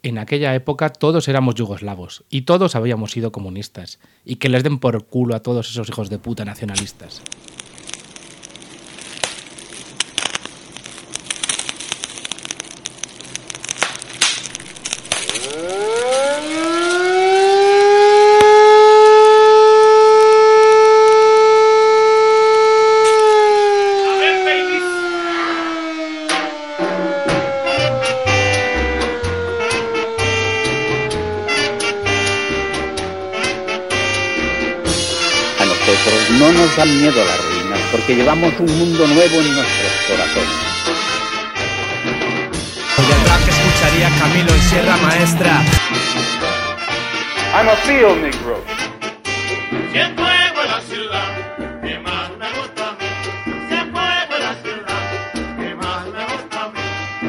En aquella época todos éramos yugoslavos y todos habíamos sido comunistas. Y que les den por culo a todos esos hijos de puta nacionalistas. No nos dan miedo las ruinas, porque llevamos un mundo nuevo en nuestros corazones. Y el rap que escucharía Camilo en Sierra Maestra. I'm a field negro. Si el fuego es la ciudad, que más me gusta a mí. Si el fuego es la ciudad, que más me gusta a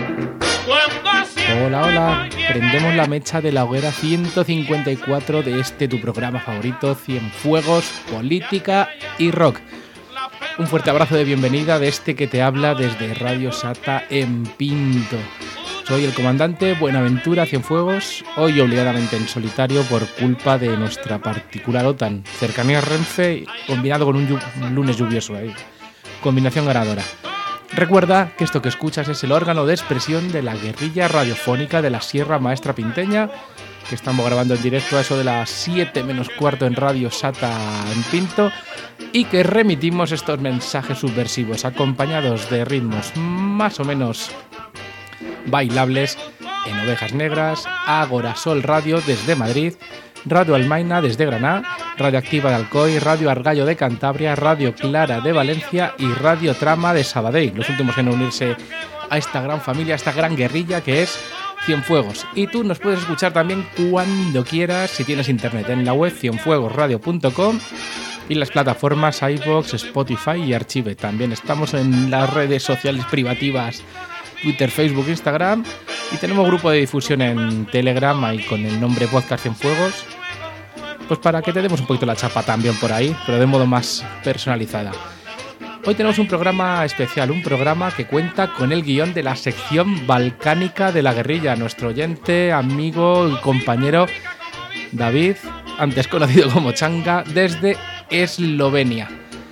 mí. Hola, hola. Prendemos la mecha de la hoguera 154 de este tu programa favorito, Cienfuegos, Política y Rock. Un fuerte abrazo de bienvenida de este que te habla desde Radio Sata en Pinto. Soy el comandante Buenaventura Cienfuegos, hoy obligadamente en solitario por culpa de nuestra particular OTAN. Cercanía a Renfe combinado con un lunes lluvioso ahí. Combinación ganadora. Recuerda que esto que escuchas es el órgano de expresión de la guerrilla radiofónica de la Sierra Maestra Pinteña, que estamos grabando en directo a eso de las 7 menos cuarto en Radio Sata en Pinto, y que remitimos estos mensajes subversivos acompañados de ritmos más o menos bailables en Ovejas Negras, Ágora Sol Radio desde Madrid, Radio Almaina desde Granada, Radio Activa de Alcoy, Radio Argallo de Cantabria, Radio Clara de Valencia y Radio Trama de Sabadell, los últimos en unirse a esta gran familia, a esta gran guerrilla que es Cienfuegos. Y tú nos puedes escuchar también cuando quieras si tienes internet en la web cienfuegosradio.com y las plataformas iVoox, Spotify y Archive. También estamos en las redes sociales privativas Twitter, Facebook, Instagram, y tenemos grupo de difusión en Telegram ahí con el nombre Podcast Cienfuegos, pues para que te demos un poquito la chapa también por ahí, pero de modo más personalizada. Hoy tenemos un programa especial, un programa que cuenta con el guión de la sección balcánica de la guerrilla, nuestro oyente, amigo y compañero David, antes conocido como Changa, desde Eslovenia.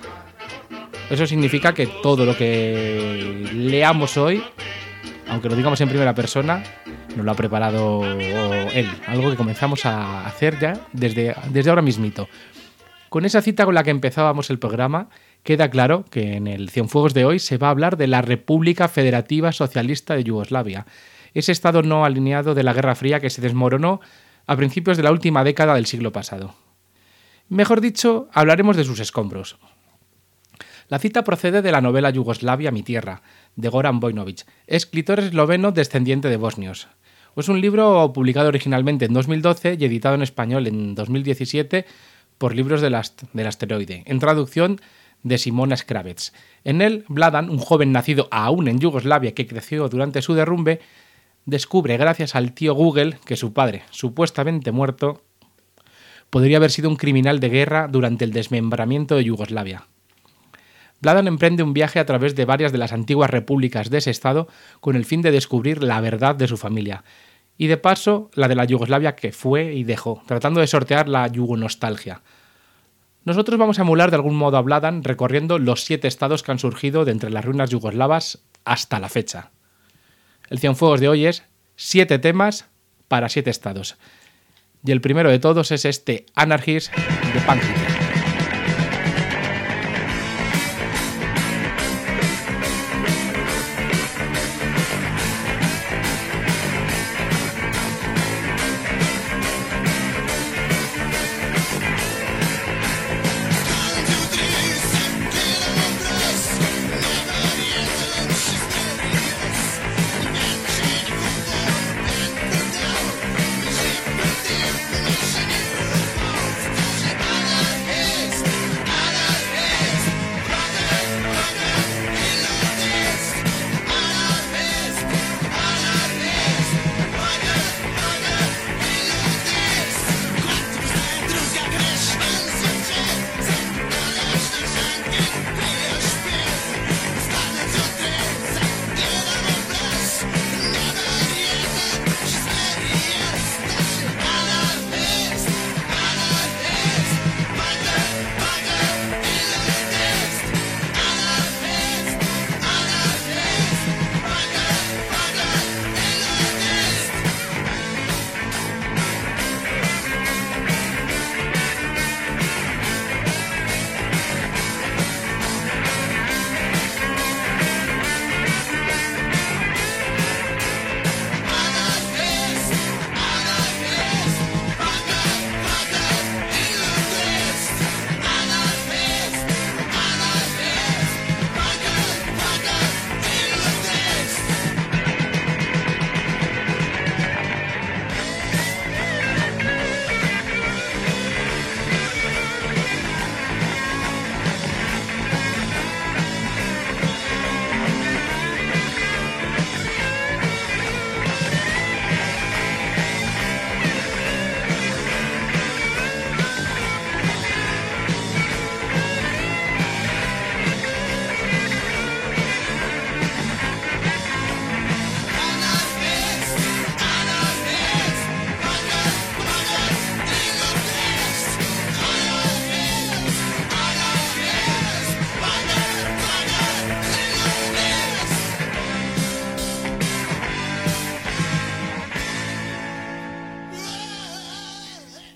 Eso significa que todo lo que leamos hoy, aunque lo digamos en primera persona, nos lo ha preparado él. Algo que comenzamos a hacer ya desde ahora mismito. Con esa cita con la que empezábamos el programa, queda claro que en el Cienfuegos de hoy se va a hablar de la República Federativa Socialista de Yugoslavia. Ese estado no alineado de la Guerra Fría que se desmoronó a principios de la última década del siglo pasado. Mejor dicho, hablaremos de sus escombros. La cita procede de la novela Yugoslavia, mi tierra, de Goran Vojnović, escritor esloveno descendiente de bosnios. Es un libro publicado originalmente en 2012 y editado en español en 2017 por Libros del Asteroide, en traducción de Simona Skravets. En él, Vladan, un joven nacido aún en Yugoslavia que creció durante su derrumbe, descubre gracias al tío Google que su padre, supuestamente muerto, podría haber sido un criminal de guerra durante el desmembramiento de Yugoslavia. Vladan emprende un viaje a través de varias de las antiguas repúblicas de ese estado con el fin de descubrir la verdad de su familia y de paso la de la Yugoslavia que fue y dejó, tratando de sortear la yugonostalgia. Nosotros vamos a emular de algún modo a Vladan recorriendo los 7 estados que han surgido de entre las ruinas yugoslavas hasta la fecha. El Cienfuegos de hoy es 7 temas para 7 estados. Y el primero de todos es este Anarchist de Punk Hitler.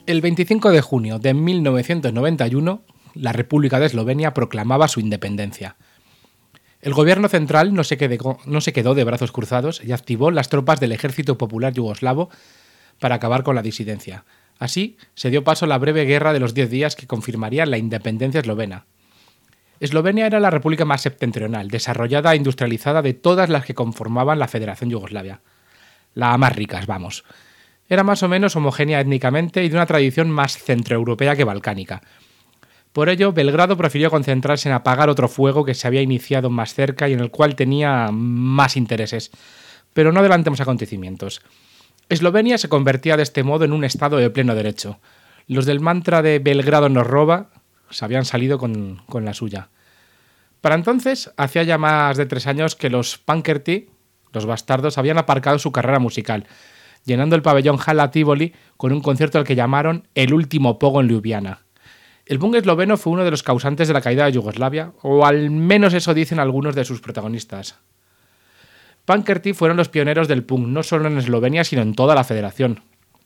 El 25 de junio de 1991, la República de Eslovenia proclamaba su independencia. El gobierno central no se quedó de brazos cruzados y activó las tropas del Ejército Popular Yugoslavo para acabar con la disidencia. Así, se dio paso a la breve guerra de los 10 días que confirmaría la independencia eslovena. Eslovenia era la república más septentrional, desarrollada e industrializada de todas las que conformaban la Federación Yugoslavia. La más ricas, vamos. Era más o menos homogénea étnicamente y de una tradición más centroeuropea que balcánica. Por ello, Belgrado prefirió concentrarse en apagar otro fuego que se había iniciado más cerca y en el cual tenía más intereses. Pero no adelantemos acontecimientos. Eslovenia se convertía de este modo en un estado de pleno derecho. Los del mantra de Belgrado nos roba se habían salido con la suya. Para entonces, hacía ya más de 3 años que los Pankerti, los bastardos, habían aparcado su carrera musical, llenando el pabellón Hala Tivoli con un concierto al que llamaron El último pogo en Ljubljana. El punk esloveno fue uno de los causantes de la caída de Yugoslavia, o al menos eso dicen algunos de sus protagonistas. Pankerti fueron los pioneros del punk, no solo en Eslovenia, sino en toda la federación.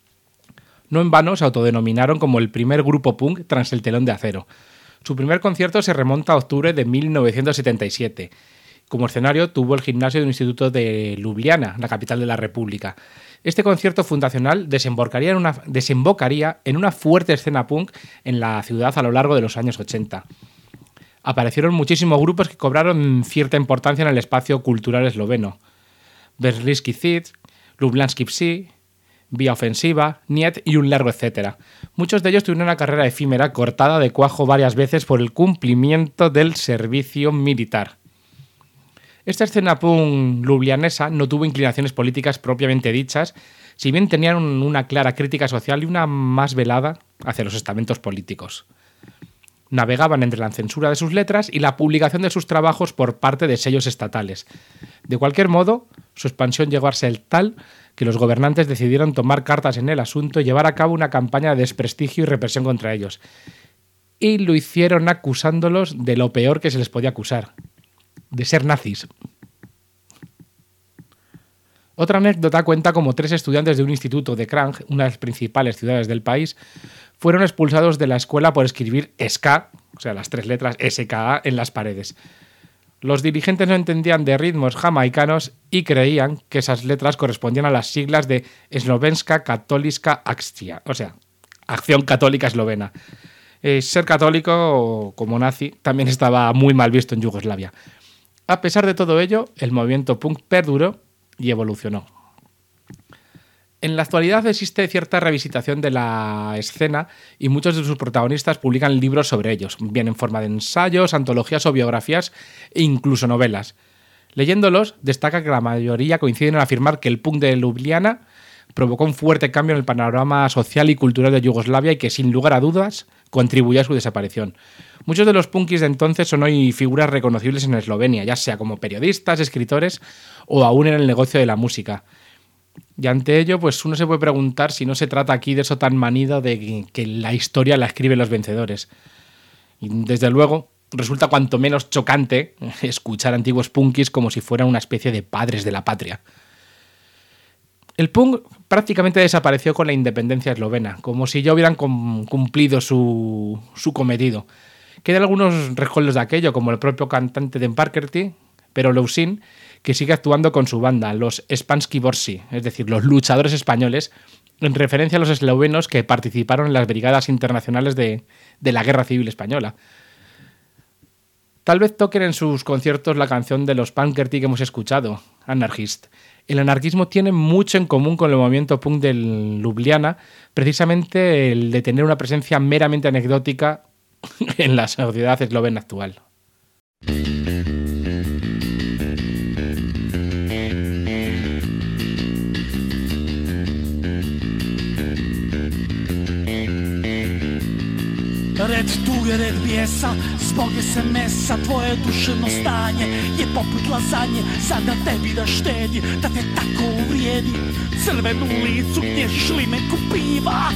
No en vano se autodenominaron como el primer grupo punk tras el telón de acero. Su primer concierto se remonta a octubre de 1977. Como escenario tuvo el gimnasio de un instituto de Ljubljana, la capital de la República. Este concierto fundacional desembocaría en una fuerte escena punk en la ciudad a lo largo de los años 80. Aparecieron muchísimos grupos que cobraron cierta importancia en el espacio cultural esloveno. Berlinski Zid, Ljubljanski Psi, Vía Ofensiva, Niet y un largo etcétera. Muchos de ellos tuvieron una carrera efímera cortada de cuajo varias veces por el cumplimiento del servicio militar. Esta escena punk ljubljanesa no tuvo inclinaciones políticas propiamente dichas, si bien tenían una clara crítica social y una más velada hacia los estamentos políticos. Navegaban entre la censura de sus letras y la publicación de sus trabajos por parte de sellos estatales. De cualquier modo, su expansión llegó a ser tal que los gobernantes decidieron tomar cartas en el asunto y llevar a cabo una campaña de desprestigio y represión contra ellos. Y lo hicieron acusándolos de lo peor que se les podía acusar: de ser nazis. Otra anécdota cuenta como 3 estudiantes de un instituto de Kranj, una de las principales ciudades del país, fueron expulsados de la escuela por escribir SK, o sea, las 3 letras SKA, en las paredes. Los dirigentes no entendían de ritmos jamaicanos y creían que esas letras correspondían a las siglas de Slovenska Katoliska Akcija, o sea, Acción Católica Eslovena. Ser católico, como nazi, también estaba muy mal visto en Yugoslavia. A pesar de todo ello, el movimiento punk perduró y evolucionó. En la actualidad existe cierta revisitación de la escena y muchos de sus protagonistas publican libros sobre ellos, bien en forma de ensayos, antologías o biografías e incluso novelas. Leyéndolos, destaca que la mayoría coinciden en afirmar que el punk de Ljubljana provocó un fuerte cambio en el panorama social y cultural de Yugoslavia y que, sin lugar a dudas, contribuyó a su desaparición. Muchos de los punkis de entonces son hoy figuras reconocibles en Eslovenia, ya sea como periodistas, escritores o aún en el negocio de la música. Y ante ello, pues uno se puede preguntar si no se trata aquí de eso tan manido de que la historia la escriben los vencedores. Y desde luego, resulta cuanto menos chocante escuchar antiguos punkis como si fueran una especie de padres de la patria. El punk prácticamente desapareció con la independencia eslovena, como si ya hubieran cumplido su cometido. Quedan algunos rescoldos de aquello, como el propio cantante de Pankerti, pero Lousin, que sigue actuando con su banda, los Spanski Borsi, es decir, los luchadores españoles, en referencia a los eslovenos que participaron en las brigadas internacionales de la Guerra Civil Española. Tal vez toquen en sus conciertos la canción de los Pankerti que hemos escuchado, Anarchist. El anarquismo tiene mucho en común con el movimiento punk de Ljubljana, precisamente el de tener una presencia meramente anecdótica en la sociedad eslovena actual. Red tuge, red bijesa, zboge se mesa, tvoje duševno stanje je poput lazanje, sada tebi da štedi, da te tako uvrijedi. Crvenu licu gnježiš limenku piva.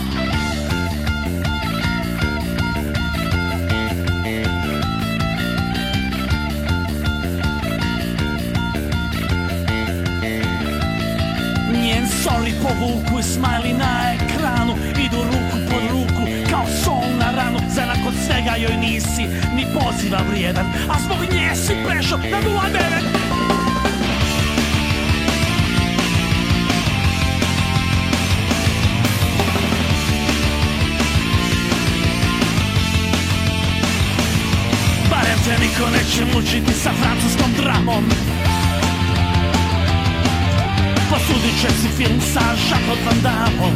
Njen sorry povukuje smajli na ekranu, idu ruku pod ruku joj nisi ni poziva vrijedan, a zbog nje si prešao na 09. Barem te niko neće mučiti sa francuskom dramom. Posudit će si film sa Jean-Claude Van Dammom.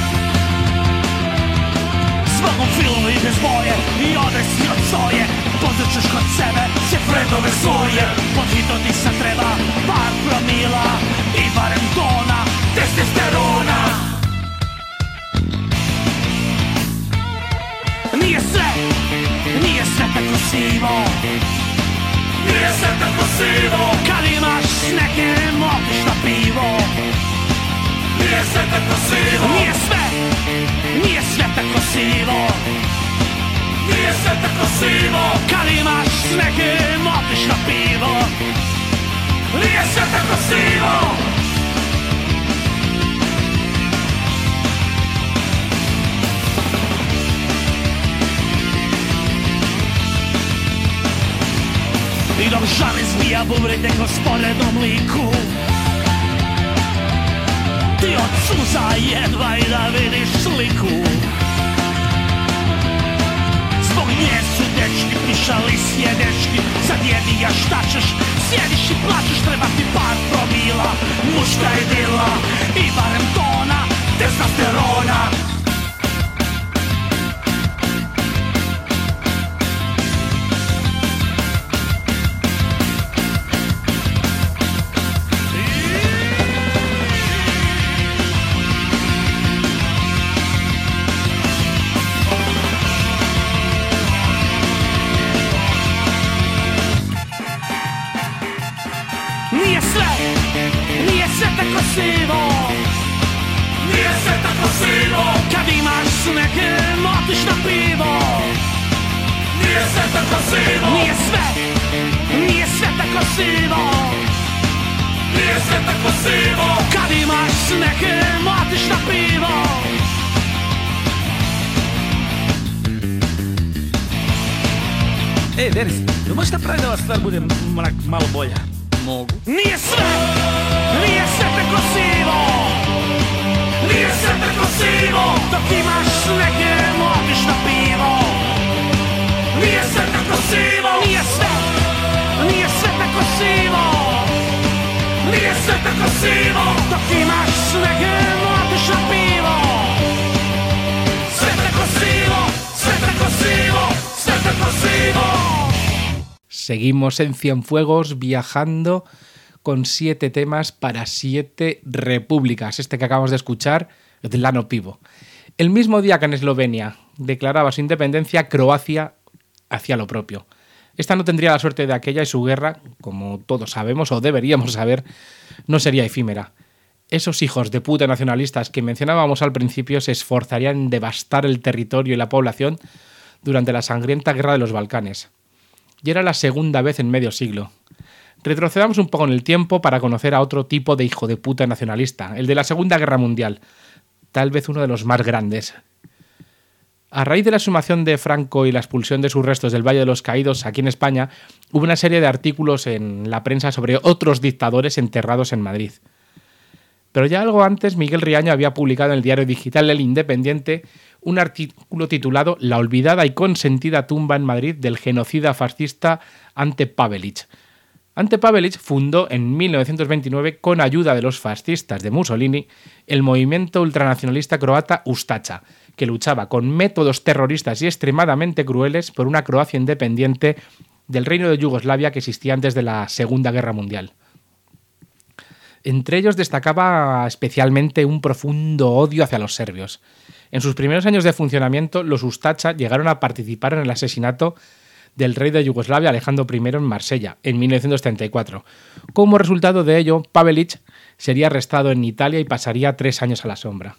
Zbogom filmu i bez boje i odeš si od soje. Pozdraćeš kod sebe sve fredove svoje. Pohito ti sad treba par promila i barem tona testosterona. Nije sve tako sivo. Nije sve tako sivo. Kad imaš s nekim otiš na pivo. Nije sve tako sivo. Nije sve tako sivo. Nije sve tako sivo. Kad imaš s nekim otiš na pivo. Nije sve tako sivo. I dok žal izbija bubride ko sporednom liku, ti od suza jedva i da vidiš sliku. Zbog nje su dečki pišali sjedeški. Sad jedi, ja šta ćeš, sjediš i plačeš. Treba ti par promila, muška idila i barem tona testosterona. Nije sve tako sivo. Kad imaš s nekim otiš na pivo. Nije sve tako sivo. Nije sve tako sivo. Nije sve tako sivo. Kad imaš s nekim otiš na pivo. Ej, Denis, ne možeš napraviti da ova stvar bude malo bolja? Mogu. Nije sve tako sivo. Nije sve tako sivo. Dok imaš s nekim otiš na pivo. Nije sve tako sivo. Nije sve tako sivo. Nije sve tako sivo. Dok imaš s nekim otiš na pivo. Sve tako sivo. Sve tako sivo. Sve tako sivo. Seguimos en Cienfuegos viajando con 7 temas para 7 repúblicas. Este que acabamos de escuchar es de Lano Pivo. El mismo día que en Eslovenia declaraba su independencia, Croacia hacía lo propio. Esta no tendría la suerte de aquella y su guerra, como todos sabemos o deberíamos saber, no sería efímera. Esos hijos de puta nacionalistas que mencionábamos al principio se esforzarían en devastar el territorio y la población durante la sangrienta guerra de los Balcanes. Y era la segunda vez en medio siglo. Retrocedamos un poco en el tiempo para conocer a otro tipo de hijo de puta nacionalista, el de la Segunda Guerra Mundial, tal vez uno de los más grandes. A raíz de la exhumación de Franco y la expulsión de sus restos del Valle de los Caídos aquí en España, hubo una serie de artículos en la prensa sobre otros dictadores enterrados en Madrid. Pero ya algo antes, Miguel Riaño había publicado en el diario digital El Independiente un artículo titulado La olvidada y consentida tumba en Madrid del genocida fascista Ante Pavelić. Ante Pavelić fundó en 1929, con ayuda de los fascistas de Mussolini, el movimiento ultranacionalista croata Ustaša, que luchaba con métodos terroristas y extremadamente crueles por una Croacia independiente del Reino de Yugoslavia que existía antes de la Segunda Guerra Mundial. Entre ellos destacaba especialmente un profundo odio hacia los serbios. En sus primeros años de funcionamiento, los Ustaša llegaron a participar en el asesinato del rey de Yugoslavia, Alejandro I, en Marsella, en 1934. Como resultado de ello, Pavelić sería arrestado en Italia y pasaría 3 años a la sombra.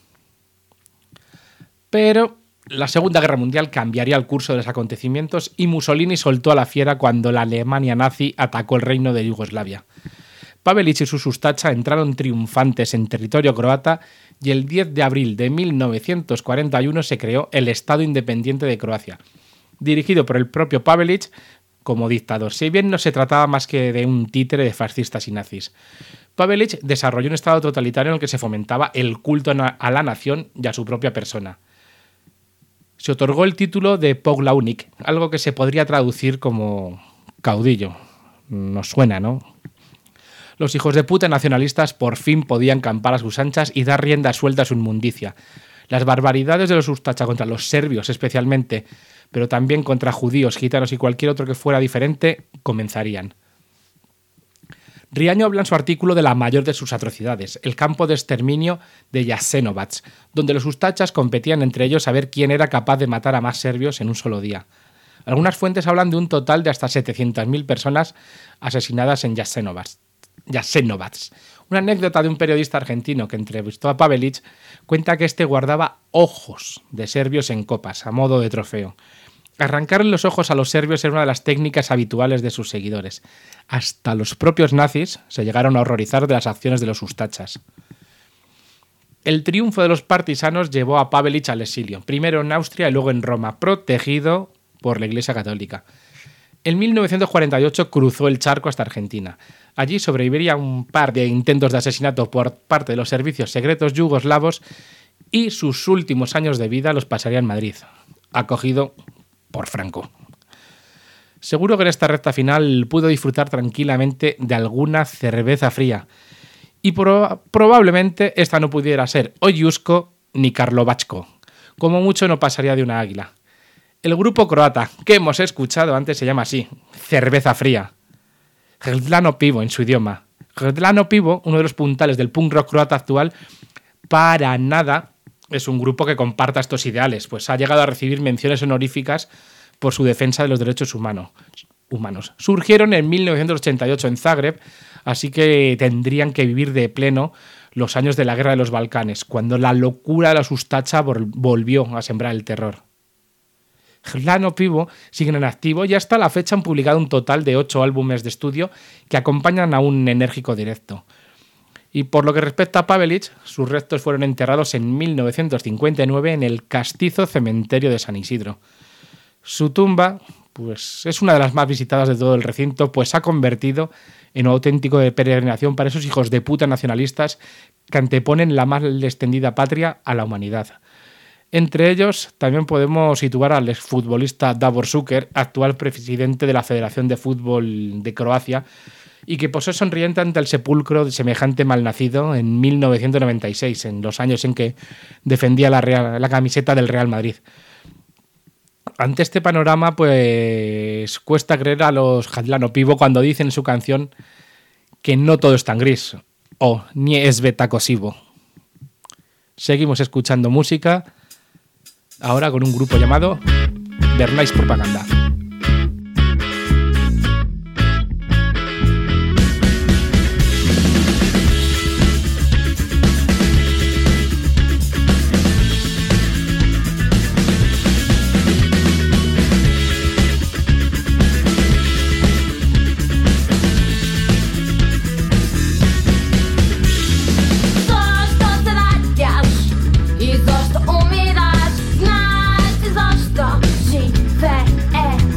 Pero la Segunda Guerra Mundial cambiaría el curso de los acontecimientos y Mussolini soltó a la fiera cuando la Alemania nazi atacó el reino de Yugoslavia. Pavelić y sus Ustaša entraron triunfantes en territorio croata y el 10 de abril de 1941 se creó el Estado Independiente de Croacia. dirigido por el propio Pavelić como dictador, si bien no se trataba más que de un títere de fascistas y nazis. Pavelić desarrolló un estado totalitario en el que se fomentaba el culto a la nación y a su propia persona. Se otorgó el título de Poglavnik, algo que se podría traducir como caudillo. Nos suena, ¿no? Los hijos de puta nacionalistas por fin podían campar a sus anchas y dar rienda suelta a su inmundicia. Las barbaridades de los Ustacha contra los serbios especialmente, pero también contra judíos, gitanos y cualquier otro que fuera diferente, comenzarían. Riaño habla en su artículo de la mayor de sus atrocidades, el campo de exterminio de Jasenovac, donde los ustachas competían entre ellos a ver quién era capaz de matar a más serbios en un solo día. Algunas fuentes hablan de un total de hasta 700.000 personas asesinadas en Jasenovac. Una anécdota de un periodista argentino que entrevistó a Pavelić cuenta que este guardaba ojos de serbios en copas, a modo de trofeo. Arrancarle los ojos a los serbios era una de las técnicas habituales de sus seguidores. Hasta los propios nazis se llegaron a horrorizar de las acciones de los ustachas. El triunfo de los partisanos llevó a Pavelić al exilio, primero en Austria y luego en Roma, protegido por la Iglesia Católica. En 1948 cruzó el charco hasta Argentina. Allí sobreviviría un par de intentos de asesinato por parte de los servicios secretos yugoslavos y sus últimos años de vida los pasaría en Madrid, acogido por Franco. Seguro que en esta recta final pudo disfrutar tranquilamente de alguna cerveza fría. Y probablemente esta no pudiera ser Ojusko ni Karlovačko. Como mucho no pasaría de una águila. El grupo croata que hemos escuchado antes se llama así, Cerveza Fría. Hrdlano Pivo en su idioma. Hrdlano Pivo, uno de los puntales del punk rock croata actual, para nada es un grupo que comparta estos ideales, pues ha llegado a recibir menciones honoríficas por su defensa de los derechos humanos. Surgieron en 1988 en Zagreb, así que tendrían que vivir de pleno los años de la Guerra de los Balcanes, cuando la locura de los Ustacha volvió a sembrar el terror. Hrdlano Pivo siguen en activo y hasta la fecha han publicado un total de 8 álbumes de estudio que acompañan a un enérgico directo. Y por lo que respecta a Pavelić, sus restos fueron enterrados en 1959 en el castizo cementerio de San Isidro. Su tumba, pues, es una de las más visitadas de todo el recinto, pues se ha convertido en un auténtico de peregrinación para esos hijos de puta nacionalistas que anteponen la más extendida patria a la humanidad. Entre ellos también podemos situar al exfutbolista Davor Šuker, actual presidente de la Federación de Fútbol de Croacia, y que posó sonriente ante el sepulcro de semejante malnacido en 1996, en los años en que defendía la camiseta del Real Madrid. Ante este panorama, pues cuesta creer a los Hrdlano Pivo cuando dicen en su canción que no todo es tan gris, o nie sve tako sivo. Seguimos escuchando música, ahora con un grupo llamado Bernays Propaganda. Zašto umierasz? Znasz, zašto živé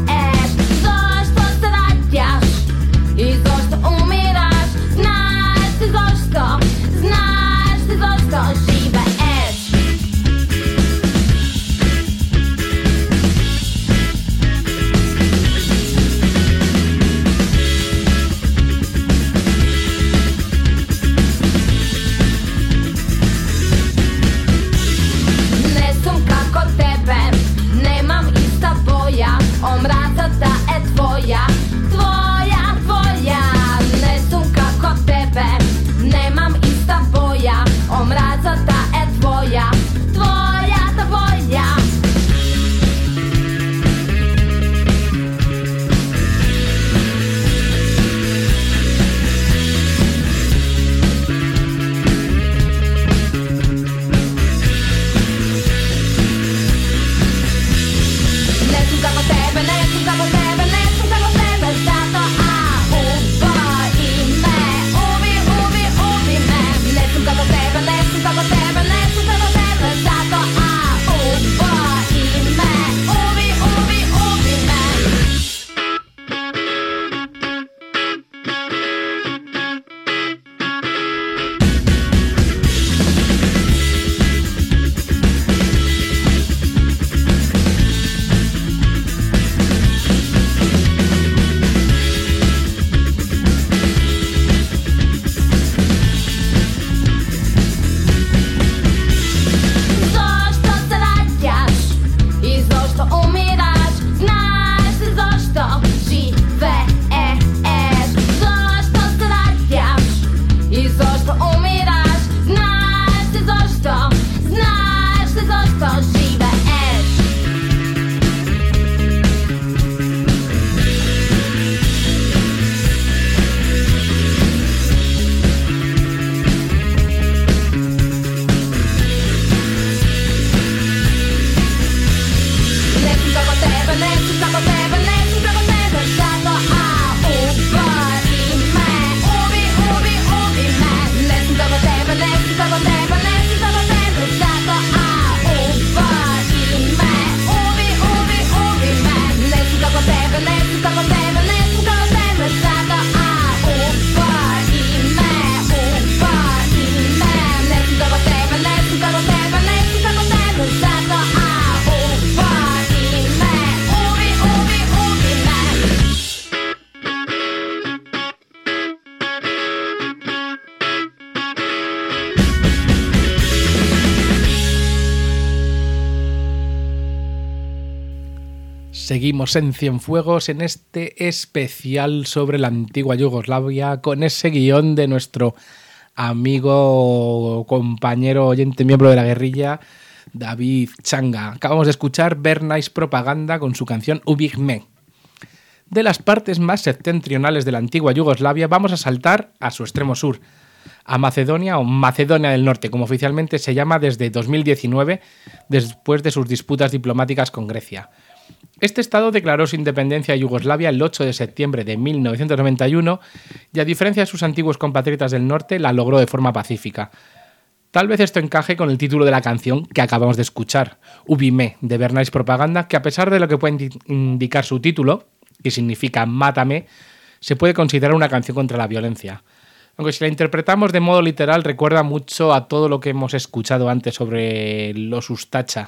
Seguimos en Cienfuegos en este especial sobre la antigua Yugoslavia con ese guión de nuestro amigo, compañero, oyente, miembro de la guerrilla, David Changa. Acabamos de escuchar Bernays Propaganda con su canción Ubik Me. De las partes más septentrionales de la antigua Yugoslavia vamos a saltar a su extremo sur, a Macedonia o Macedonia del Norte, como oficialmente se llama desde 2019, después de sus disputas diplomáticas con Grecia. Este estado declaró su independencia a Yugoslavia el 8 de septiembre de 1991 y, a diferencia de sus antiguos compatriotas del norte, la logró de forma pacífica. Tal vez esto encaje con el título de la canción que acabamos de escuchar, Ubik Me, de Bernays Propaganda, que a pesar de lo que puede indicar su título, que significa Mátame, se puede considerar una canción contra la violencia. Aunque si la interpretamos de modo literal, recuerda mucho a todo lo que hemos escuchado antes sobre los Ustacha.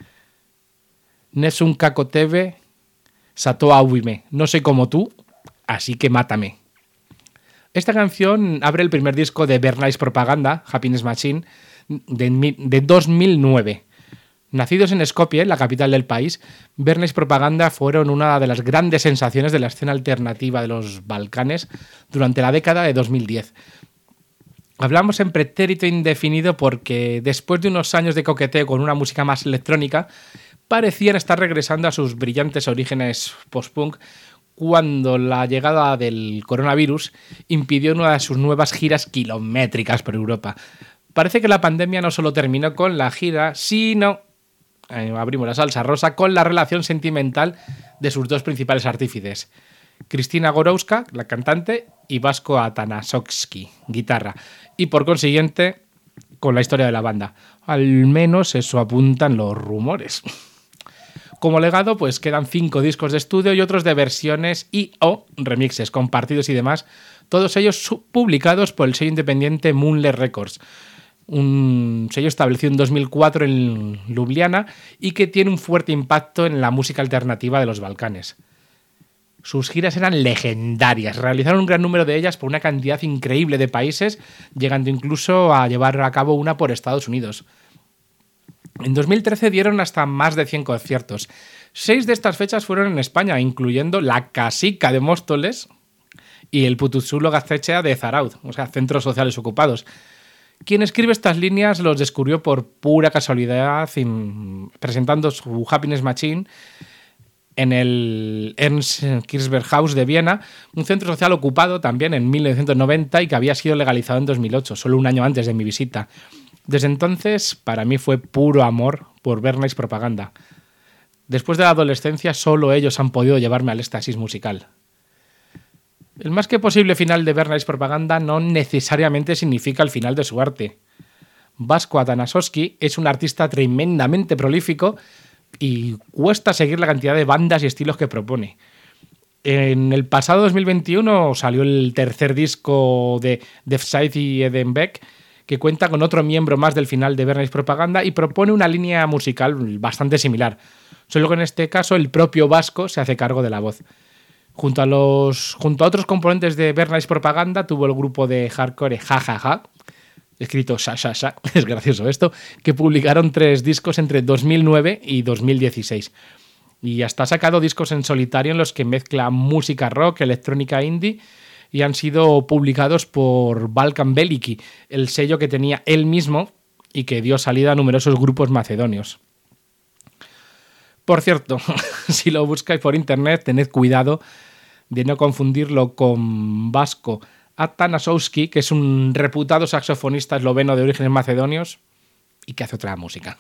Nesun kako tebe, satoa Ubik Me. No soy como tú, así que mátame. Esta canción abre el primer disco de Bernays Propaganda, Happiness Machine, de 2009. Nacidos en Skopje, la capital del país, Bernays Propaganda fueron una de las grandes sensaciones de la escena alternativa de los Balcanes durante la década de 2010. Hablamos en pretérito indefinido porque después de unos años de coqueteo con una música más electrónica, parecían estar regresando a sus brillantes orígenes post-punk cuando la llegada del coronavirus impidió una de sus nuevas giras kilométricas por Europa. Parece que la pandemia no solo terminó con la gira, sino, abrimos la salsa rosa, con la relación sentimental de sus dos principales artífices, Kristina Gorowska, la cantante, y Vasko Atanasovski, guitarra, y por consiguiente con la historia de la banda. Al menos eso apuntan los rumores. Como legado, pues quedan 5 discos de estudio y otros de versiones y o remixes, compartidos y demás, todos ellos publicados por el sello independiente Moonlet Records, un sello establecido en 2004 en Ljubljana y que tiene un fuerte impacto en la música alternativa de los Balcanes. Sus giras eran legendarias, realizaron un gran número de ellas por una cantidad increíble de países, llegando incluso a llevar a cabo una por Estados Unidos. En 2013 dieron hasta más de 100 conciertos. 6 de estas fechas fueron en España, incluyendo la Casica de Móstoles y el Putuzulo Gaztetxea de Zarauz, o sea, centros sociales ocupados. Quien escribe estas líneas los descubrió por pura casualidad presentando su Happiness Machine en el Ernst Kirchberghaus de Viena, un centro social ocupado también en 1990 y que había sido legalizado en 2008, solo un año antes de mi visita. Desde entonces, para mí fue puro amor por Bernays Propaganda. Después de la adolescencia, solo ellos han podido llevarme al éxtasis musical. El más que posible final de Bernays Propaganda no necesariamente significa el final de su arte. Vasko Atanasovski es un artista tremendamente prolífico y cuesta seguir la cantidad de bandas y estilos que propone. En el pasado 2021 salió el tercer disco de Defside y Eden Beck, que cuenta con otro miembro más del final de Bernays Propaganda y propone una línea musical bastante similar, solo que en este caso el propio Vasko se hace cargo de la voz. Junto a otros componentes de Bernays Propaganda tuvo el grupo de hardcore Jajaja, escrito Sha, es gracioso esto, que publicaron 3 discos entre 2009 y 2016. Y hasta ha sacado discos en solitario en los que mezcla música rock, electrónica indie, y han sido publicados por Balkan Veliki, el sello que tenía él mismo y que dio salida a numerosos grupos macedonios. Por cierto, si lo buscáis por internet, tened cuidado de no confundirlo con Vasko Atanasovski, que es un reputado saxofonista esloveno de orígenes macedonios y que hace otra música.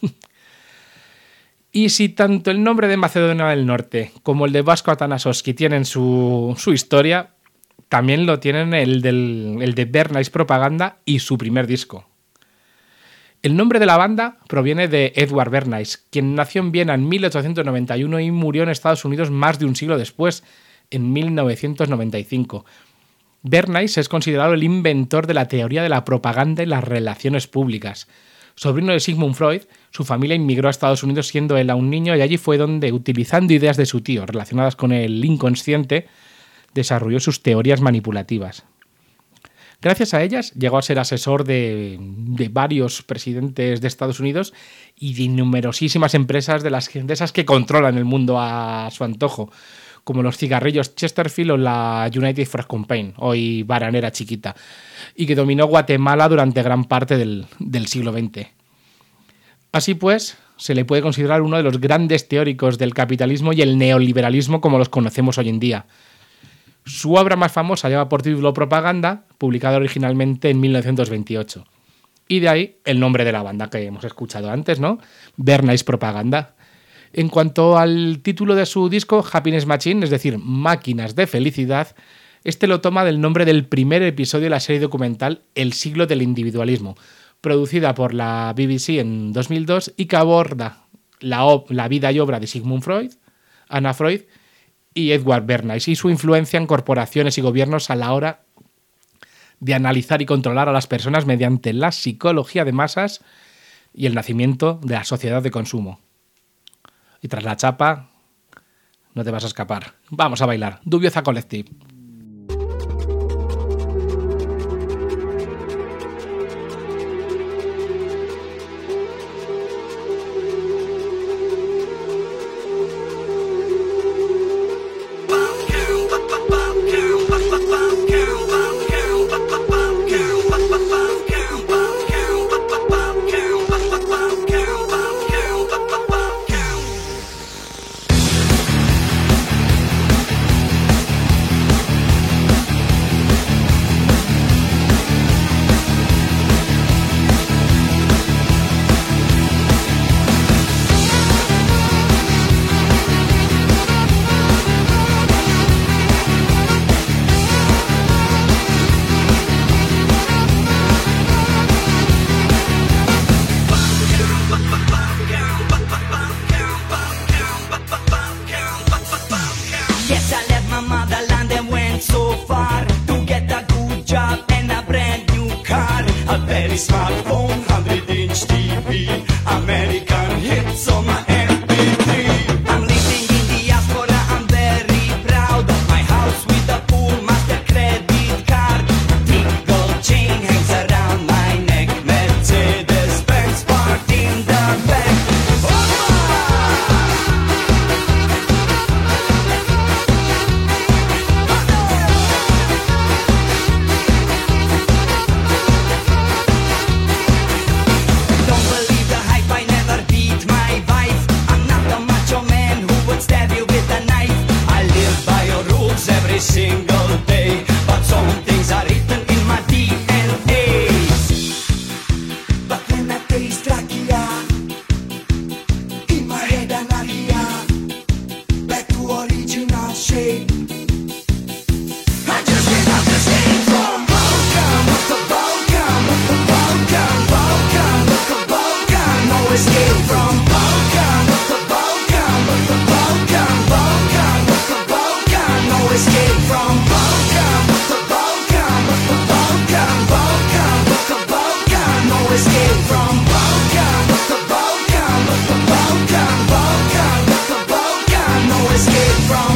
Y si tanto el nombre de Macedonia del Norte como el de Vasko Atanasovski tienen su historia, también lo tienen el de Bernays Propaganda y su primer disco. El nombre de la banda proviene de Edward Bernays, quien nació en Viena en 1891 y murió en Estados Unidos más de un siglo después, en 1995. Bernays es considerado el inventor de la teoría de la propaganda y las relaciones públicas. Sobrino de Sigmund Freud, su familia inmigró a Estados Unidos siendo él aún niño y allí fue donde, utilizando ideas de su tío relacionadas con el inconsciente, desarrolló sus teorías manipulativas. Gracias a ellas llegó a ser asesor de varios presidentes de Estados Unidos y de numerosísimas empresas de esas que controlan el mundo a su antojo, como los cigarrillos Chesterfield o la United Fruit Company, hoy Bananera Chiquita, y que dominó Guatemala durante gran parte del siglo XX. Así pues, se le puede considerar uno de los grandes teóricos del capitalismo y el neoliberalismo como los conocemos hoy en día. Su obra más famosa lleva por título Propaganda, publicada originalmente en 1928. Y de ahí el nombre de la banda que hemos escuchado antes, ¿no? Bernays Propaganda. En cuanto al título de su disco, Happiness Machine, es decir, Máquinas de Felicidad, este lo toma del nombre del primer episodio de la serie documental El siglo del individualismo, producida por la BBC en 2002 y que aborda la vida y obra de Sigmund Freud, Anna Freud y Edward Bernays y su influencia en corporaciones y gobiernos a la hora de analizar y controlar a las personas mediante la psicología de masas y el nacimiento de la sociedad de consumo. Y tras la chapa, no te vas a escapar. Vamos a bailar. Dubiosa Collective. Smartphone, 100-inch TV, American hits on my MP3. I'm living in diaspora, I'm very proud of my house with a full master credit card. Big gold chain hangs around my neck, Mercedes-Benz parked in the back. Every single day, but some things are written in my DNA. But when I taste rakia, in my head anarchia, back to original shape. I just can't understand from Balkan, what the Balkan, what the Balkan, Balkan, what the Balkan, no escape from Balkan, what the Balkan, what the Balkan, Balkan, what the Balkan, no escape from Balkan, what the Balkan, what the Balkan, Balkan, what the Balkan, no escape from Balkan, what the Balkan, what the Balkan, Balkan, what the Balkan, no escape from.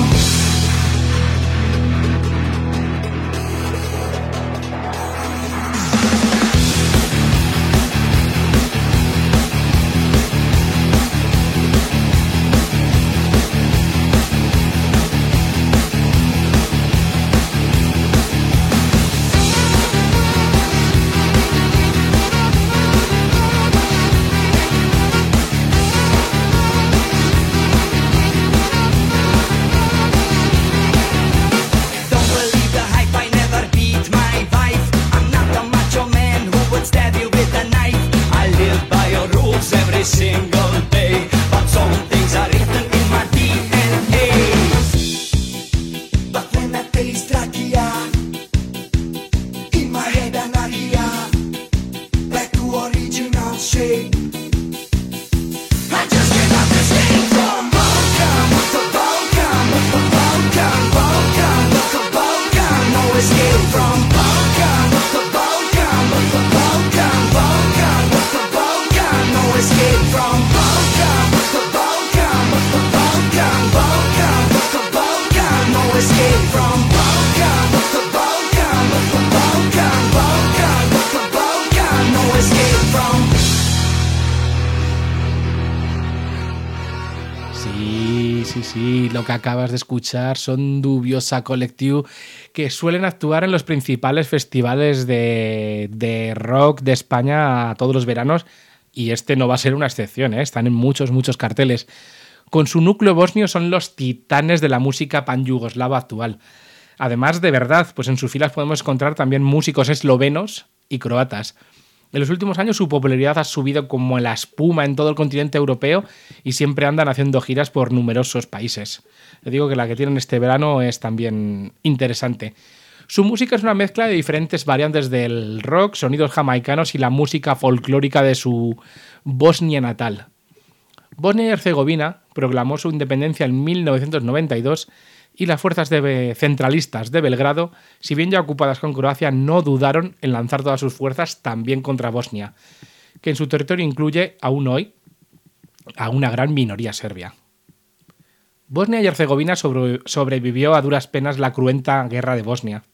Sí, lo que acabas de escuchar son Dubiosa Collectiu, que suelen actuar en los principales festivales de rock de España todos los veranos, y este no va a ser una excepción, ¿eh? Están en muchos carteles. Con su núcleo bosnio son los titanes de la música pan-yugoslava actual. Además, de verdad, pues en sus filas podemos encontrar también músicos eslovenos y croatas. En los últimos años su popularidad ha subido como la espuma en todo el continente europeo y siempre andan haciendo giras por numerosos países. Le digo que la que tienen este verano es también interesante. Su música es una mezcla de diferentes variantes del rock, sonidos jamaicanos y la música folclórica de su Bosnia natal. Bosnia y Herzegovina proclamó su independencia en 1992 y las fuerzas centralistas de Belgrado, si bien ya ocupadas con Croacia, no dudaron en lanzar todas sus fuerzas también contra Bosnia, que en su territorio incluye, aún hoy, a una gran minoría serbia. Bosnia y Herzegovina sobrevivió a duras penas la cruenta guerra de Bosnia.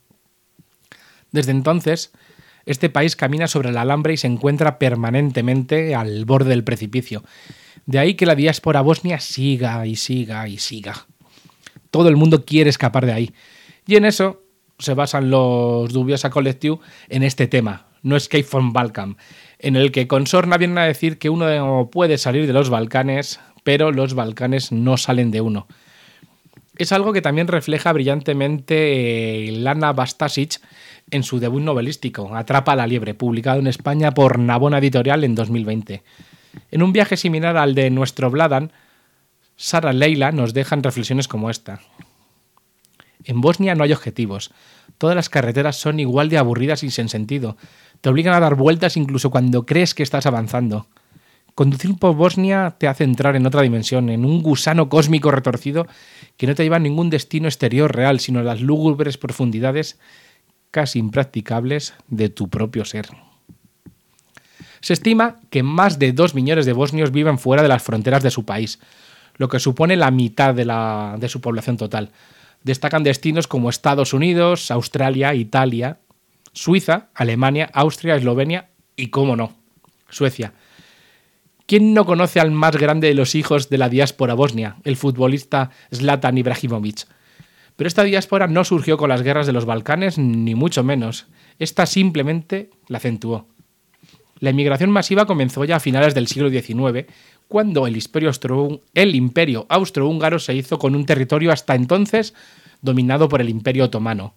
Desde entonces, este país camina sobre el alambre y se encuentra permanentemente al borde del precipicio. De ahí que la diáspora bosnia siga y siga y siga. Todo el mundo quiere escapar de ahí. Y en eso se basan los Dubiosa Collectiu en este tema, No Escape from Balkan, en el que con Sorna vienen a decir que uno puede salir de los Balcanes, pero los Balcanes no salen de uno. Es algo que también refleja brillantemente Lana Bastasic en su debut novelístico, Atrapa a la liebre, publicado en España por Navona Editorial en 2020. En un viaje similar al de nuestro Vladan, Sara Leila nos dejan reflexiones como esta. En Bosnia no hay objetivos. Todas las carreteras son igual de aburridas y sin sentido. Te obligan a dar vueltas incluso cuando crees que estás avanzando. Conducir por Bosnia te hace entrar en otra dimensión, en un gusano cósmico retorcido que no te lleva a ningún destino exterior real, sino a las lúgubres profundidades casi impracticables de tu propio ser. Se estima que más de 2 millones de bosnios viven fuera de las fronteras de su país, lo que supone la mitad de su población total. Destacan destinos como Estados Unidos, Australia, Italia, Suiza, Alemania, Austria, Eslovenia y, cómo no, Suecia. ¿Quién no conoce al más grande de los hijos de la diáspora bosnia, el futbolista Zlatan Ibrahimovic? Pero esta diáspora no surgió con las guerras de los Balcanes, ni mucho menos. Esta simplemente la acentuó. La inmigración masiva comenzó ya a finales del siglo XIX, cuando el imperio austrohúngaro se hizo con un territorio hasta entonces dominado por el Imperio Otomano.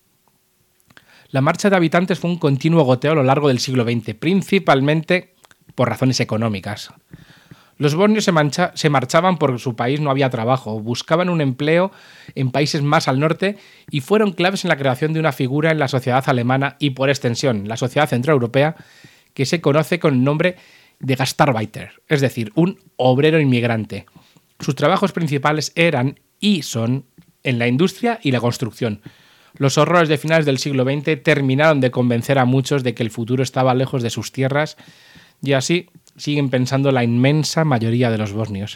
La marcha de habitantes fue un continuo goteo a lo largo del siglo XX, principalmente por razones económicas. Los bosnios se marchaban porque en su país no había trabajo, buscaban un empleo en países más al norte y fueron claves en la creación de una figura en la sociedad alemana y, por extensión, la sociedad centroeuropea, que se conoce con el nombre de Gastarbeiter, es decir, un obrero inmigrante. Sus trabajos principales eran y son en la industria y la construcción. Los horrores de finales del siglo XX terminaron de convencer a muchos de que el futuro estaba lejos de sus tierras, y así siguen pensando la inmensa mayoría de los bosnios.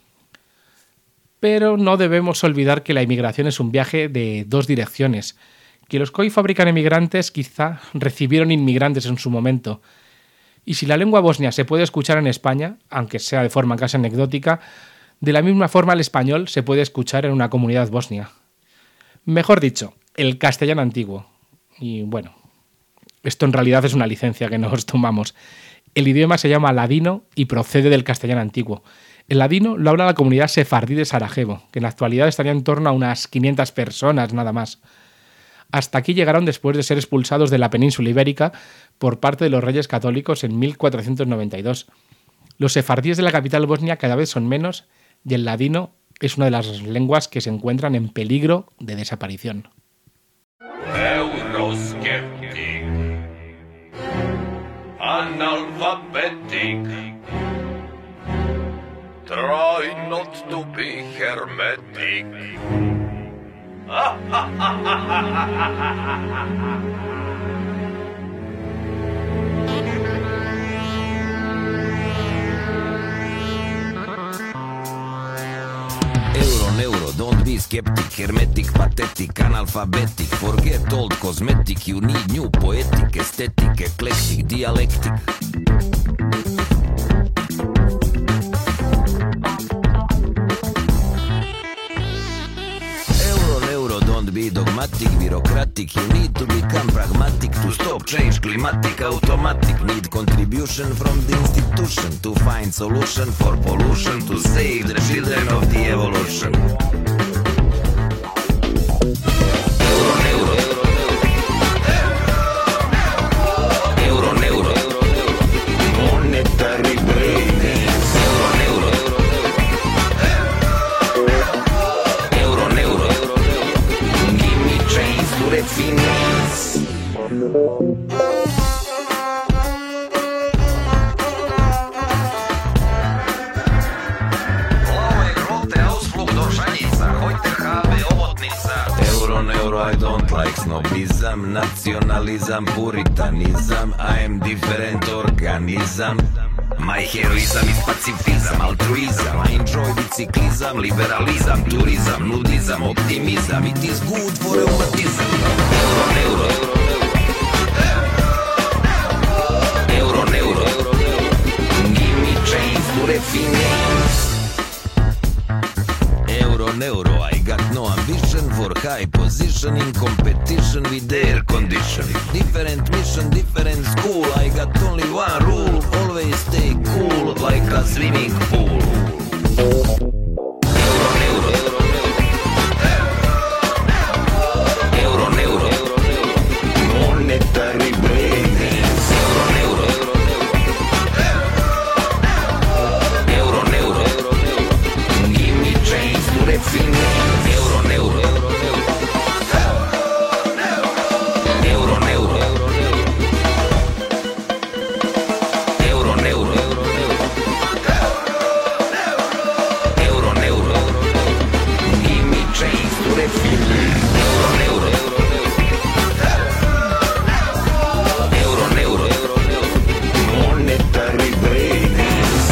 Pero no debemos olvidar que la inmigración es un viaje de 2 direcciones, que los que hoy fabrican emigrantes quizá recibieron inmigrantes en su momento. Y si la lengua bosnia se puede escuchar en España, aunque sea de forma casi anecdótica, de la misma forma el español se puede escuchar en una comunidad bosnia. Mejor dicho, el castellano antiguo. Y bueno, esto en realidad es una licencia que nos tomamos. El idioma se llama ladino y procede del castellano antiguo. El ladino lo habla la comunidad sefardí de Sarajevo, que en la actualidad estaría en torno a unas 500 personas nada más. Hasta aquí llegaron después de ser expulsados de la península ibérica por parte de los reyes católicos en 1492. Los sefardíes de la capital bosnia cada vez son menos y el ladino es una de las lenguas que se encuentran en peligro de desaparición. Euroskeptik, analfabetik, try not to be hermetic. Neuro, don't be skeptic, hermetic, pathetic, analphabetic. Forget old cosmetic, you need new poetic, aesthetic, eclectic, dialectic. dogmatic, bureaucratic. You need to become pragmatic to stop change, climatic, automatic. Need contribution from the institution to find solution for pollution, to save the children of the evolution. Monetary breakdance. Euro. Give me chains to the finance. Euro, I don't like snobism, nationalism, puritanism. I am different organism. My heroism is pacifism, altruism. I enjoy biciclism, liberalism, tourism, nudism, optimism. It is good for rheumatism. Euro. Give me chains to the finance. Euro, I got no ambition for high position in competition with the air conditioning. Different mission, different school. I got only one rule: always stay cool like a swimming pool. Euro. Monetary breakdance. Euro. Give me chains to the finance. Euro. Give me chains to the finance. Euro. Monetary breakdance.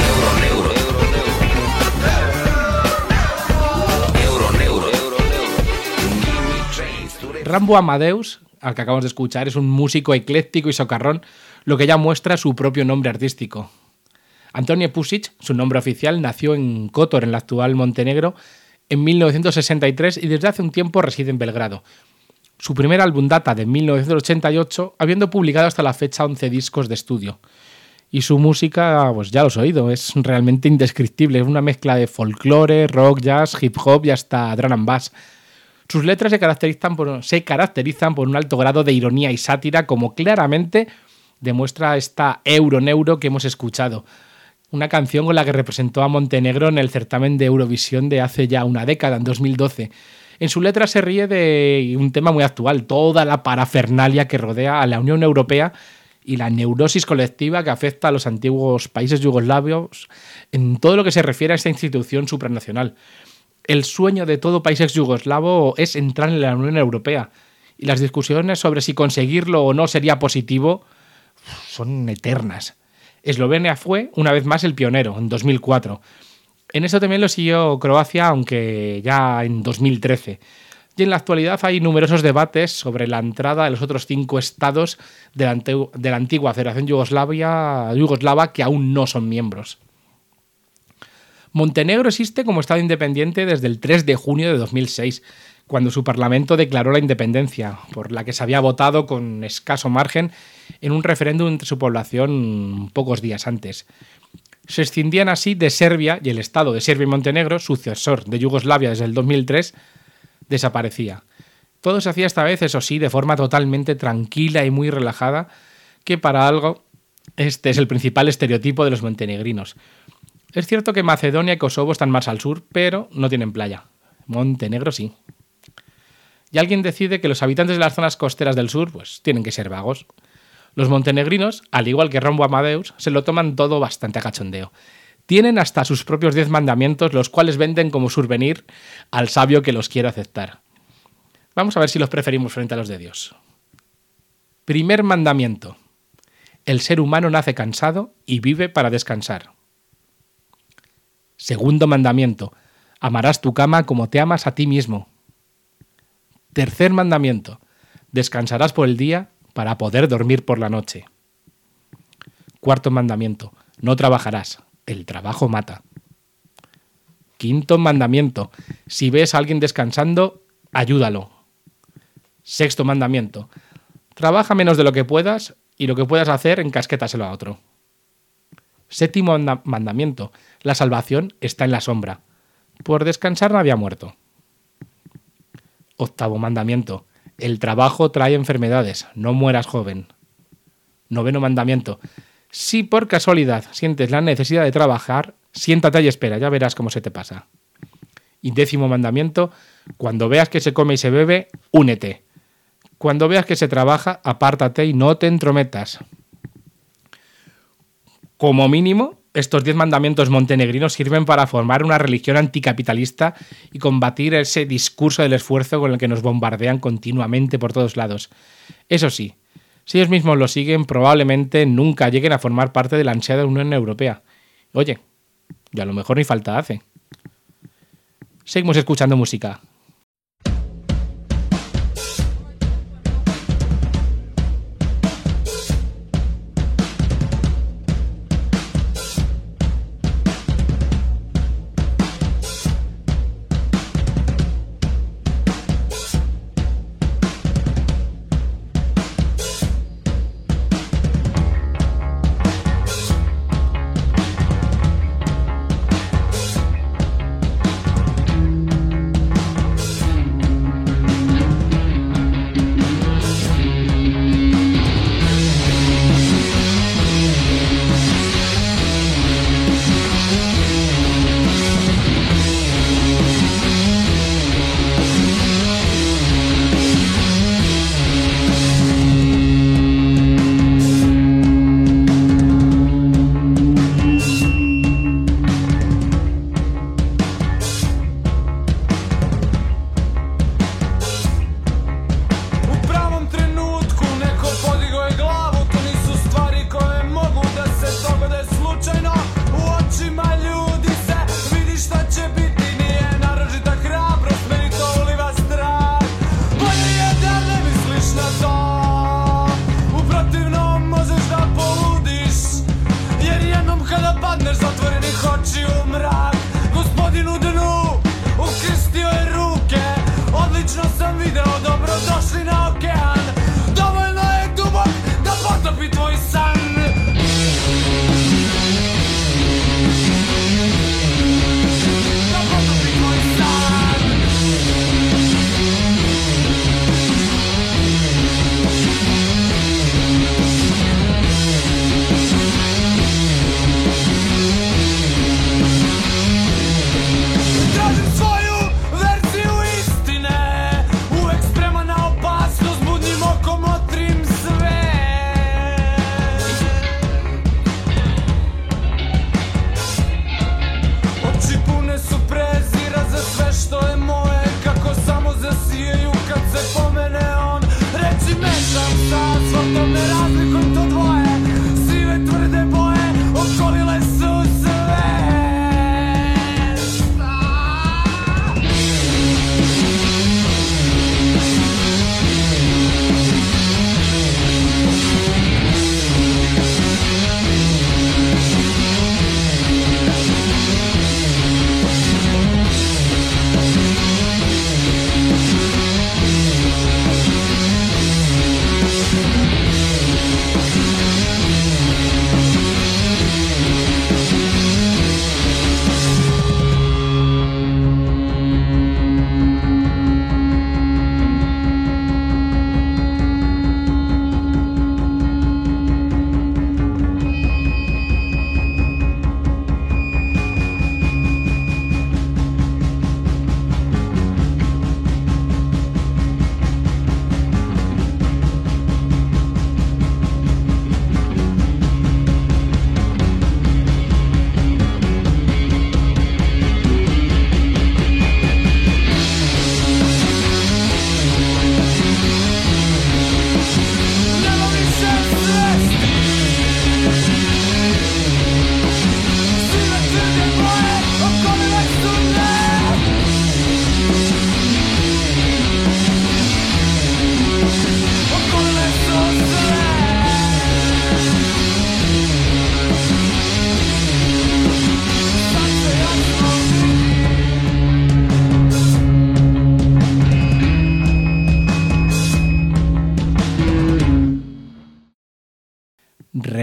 Rambo Amadeus, al que acabamos de escuchar, es un músico ecléctico y socarrón, lo que ya muestra su propio nombre artístico. Antonije Pusić, su nombre oficial, nació en Kotor, en la actual Montenegro, en 1963 y desde hace un tiempo reside en Belgrado. Su primer álbum data de 1988, habiendo publicado hasta la fecha 11 discos de estudio. Y su música, pues ya lo has oído, es realmente indescriptible. Es una mezcla de folclore, rock, jazz, hip hop y hasta drum and bass. Sus letras se caracterizan por un alto grado de ironía y sátira, como claramente demuestra esta Euro que hemos escuchado. Una canción con la que representó a Montenegro en el certamen de Eurovisión de hace ya una década, en 2012. En su letra se ríe de un tema muy actual, toda la parafernalia que rodea a la Unión Europea y la neurosis colectiva que afecta a los antiguos países yugoslavos en todo lo que se refiere a esta institución supranacional. El sueño de todo país ex-yugoslavo es entrar en la Unión Europea y las discusiones sobre si conseguirlo o no sería positivo son eternas. Eslovenia fue, una vez más, el pionero, en 2004. En eso también lo siguió Croacia, aunque ya en 2013. Y en la actualidad hay numerosos debates sobre la entrada de los otros 5 estados de la antigua Federación Yugoslava que aún no son miembros. Montenegro existe como Estado independiente desde el 3 de junio de 2006, cuando su parlamento declaró la independencia, por la que se había votado con escaso margen en un referéndum entre su población pocos días antes. Se escindían así de Serbia y el Estado de Serbia y Montenegro, sucesor de Yugoslavia desde el 2003, desaparecía. Todo se hacía esta vez, eso sí, de forma totalmente tranquila y muy relajada, que para algo este es el principal estereotipo de los montenegrinos. Es cierto que Macedonia y Kosovo están más al sur, pero no tienen playa. Montenegro sí. Y alguien decide que los habitantes de las zonas costeras del sur pues tienen que ser vagos. Los montenegrinos, al igual que Rambo Amadeus, se lo toman todo bastante a cachondeo. Tienen hasta sus propios 10 mandamientos, los cuales venden como souvenir al sabio que los quiere aceptar. Vamos a ver si los preferimos frente a los de Dios. Primer mandamiento. El ser humano nace cansado y vive para descansar. Segundo mandamiento. Amarás tu cama como te amas a ti mismo. Tercer mandamiento. Descansarás por el día para poder dormir por la noche. Cuarto mandamiento. No trabajarás. El trabajo mata. Quinto mandamiento. Si ves a alguien descansando, ayúdalo. Sexto mandamiento. Trabaja menos de lo que puedas y lo que puedas hacer encasquétaselo a otro. Séptimo mandamiento. La salvación está en la sombra. Por descansar nadie ha muerto. Octavo mandamiento. El trabajo trae enfermedades. No mueras joven. Noveno mandamiento. Si por casualidad sientes la necesidad de trabajar, siéntate y espera, ya verás cómo se te pasa. Y décimo mandamiento. Cuando veas que se come y se bebe, únete. Cuando veas que se trabaja, apártate y no te entrometas. Como mínimo, estos 10 mandamientos montenegrinos sirven para formar una religión anticapitalista y combatir ese discurso del esfuerzo con el que nos bombardean continuamente por todos lados. Eso sí, si ellos mismos lo siguen, probablemente nunca lleguen a formar parte de la ansiada Unión Europea. Oye, y a lo mejor ni falta hace. Seguimos escuchando música.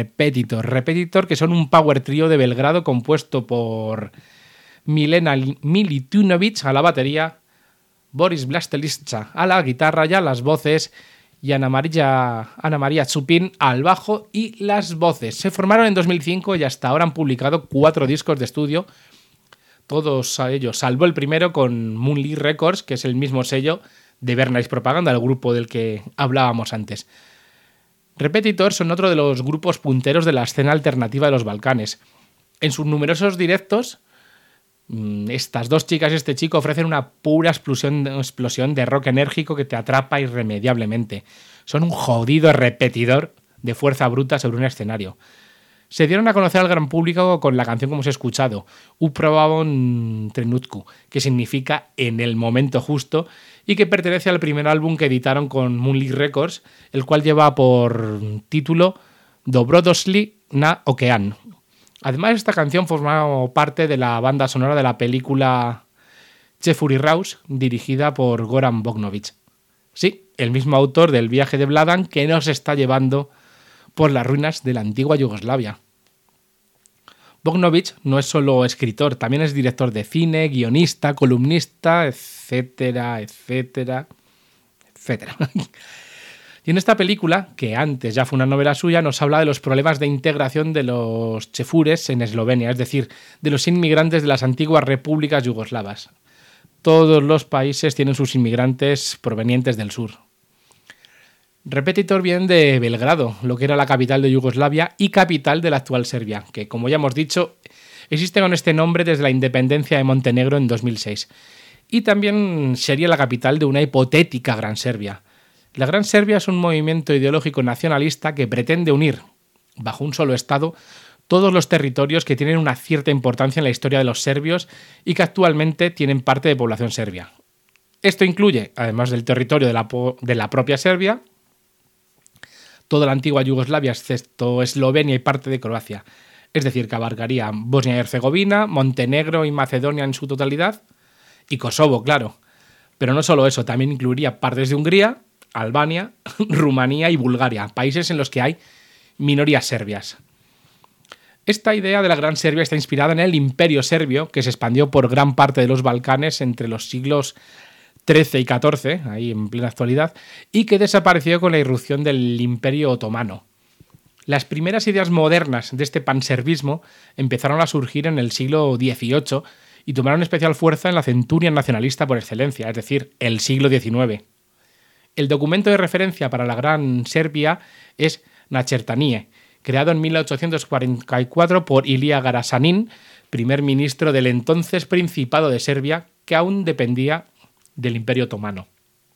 Repetitor, que son un power trío de Belgrado compuesto por Milena Militunovic a la batería, Boris Blastelistcha a la guitarra y a las voces, y Ana María Chupin al bajo y las voces. Se formaron en 2005 y hasta ahora han publicado 4 discos de estudio, todos ellos, salvo el primero con Moonlit Records, que es el mismo sello de Bernays Propaganda, el grupo del que hablábamos antes. Repetitor son otro de los grupos punteros de la escena alternativa de los Balcanes. En sus numerosos directos, estas 2 chicas y este chico ofrecen una pura explosión de rock enérgico que te atrapa irremediablemente. Son un jodido repetidor de fuerza bruta sobre un escenario. Se dieron a conocer al gran público con la canción que hemos escuchado, Uprobavon Trenutku, que significa en el momento justo, y que pertenece al primer álbum que editaron con Moonlit Records, el cual lleva por título Dobrodosli na Okean. Además, esta canción formó parte de la banda sonora de la película Čefuri Raus, dirigida por Goran Bogdanović. Sí, el mismo autor del viaje de Vladan que nos está llevando por las ruinas de la antigua Yugoslavia. Bogdanović no es solo escritor, también es director de cine, guionista, columnista, etcétera. Y en esta película, que antes ya fue una novela suya, nos habla de los problemas de integración de los chefures en Eslovenia, es decir, de los inmigrantes de las antiguas repúblicas yugoslavas. Todos los países tienen sus inmigrantes provenientes del sur. Repetitor viene de Belgrado, lo que era la capital de Yugoslavia y capital de la actual Serbia, que, como ya hemos dicho, existe con este nombre desde la independencia de Montenegro en 2006. Y también sería la capital de una hipotética Gran Serbia. La Gran Serbia es un movimiento ideológico nacionalista que pretende unir, bajo un solo Estado, todos los territorios que tienen una cierta importancia en la historia de los serbios y que actualmente tienen parte de población serbia. Esto incluye, además del territorio de la propia Serbia, toda la antigua Yugoslavia, excepto Eslovenia y parte de Croacia. Es decir, que abarcaría Bosnia y Herzegovina, Montenegro y Macedonia en su totalidad, y Kosovo, claro. Pero no solo eso, también incluiría partes de Hungría, Albania, Rumanía y Bulgaria, países en los que hay minorías serbias. Esta idea de la Gran Serbia está inspirada en el Imperio Serbio, que se expandió por gran parte de los Balcanes entre los siglos XIII y XIV, ahí en plena actualidad, y que desapareció con la irrupción del Imperio Otomano. Las primeras ideas modernas de este panservismo empezaron a surgir en el siglo XVIII y tomaron especial fuerza en la centuria nacionalista por excelencia, es decir, el siglo XIX. El documento de referencia para la Gran Serbia es Načertanie, creado en 1844 por Ilija Garašanin, primer ministro del entonces Principado de Serbia, que aún dependía del Imperio Otomano.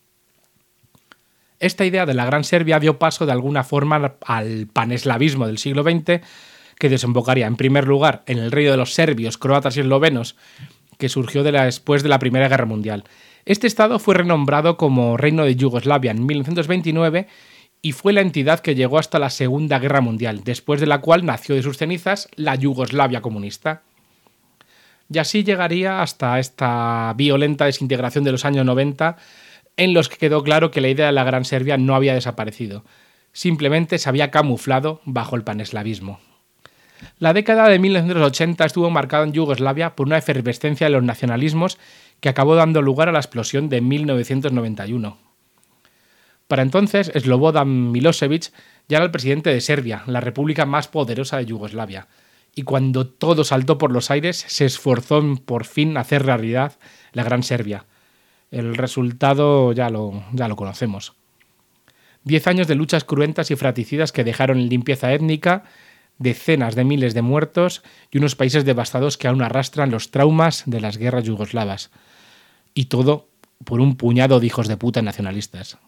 Esta idea de la Gran Serbia dio paso de alguna forma al paneslavismo del siglo XX, que desembocaría en primer lugar en el reino de los serbios, croatas y eslovenos, que surgió después de la Primera Guerra Mundial. Este estado fue renombrado como Reino de Yugoslavia en 1929 y fue la entidad que llegó hasta la Segunda Guerra Mundial, después de la cual nació de sus cenizas la Yugoslavia comunista. Y así llegaría hasta esta violenta desintegración de los años 90, en los que quedó claro que la idea de la Gran Serbia no había desaparecido, simplemente se había camuflado bajo el paneslavismo. La década de 1980 estuvo marcada en Yugoslavia por una efervescencia de los nacionalismos que acabó dando lugar a la explosión de 1991. Para entonces, Slobodan Milosevic ya era el presidente de Serbia, la república más poderosa de Yugoslavia, y cuando todo saltó por los aires, se esforzó en por fin hacer realidad la Gran Serbia. El resultado ya lo conocemos. 10 años de luchas cruentas y fratricidas que dejaron en limpieza étnica, decenas de miles de muertos y unos países devastados que aún arrastran los traumas de las guerras yugoslavas. Y todo por un puñado de hijos de puta nacionalistas.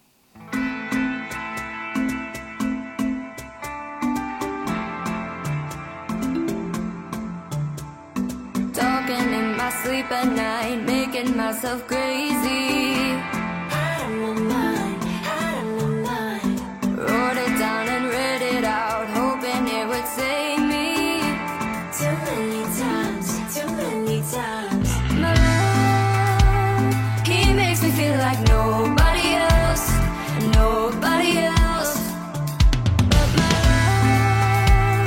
Talking in my sleep at night, making myself crazy. Out of my mind. Wrote it down and read it out, hoping it would save me. Too many times. My love, he makes me feel like nobody else. But my love,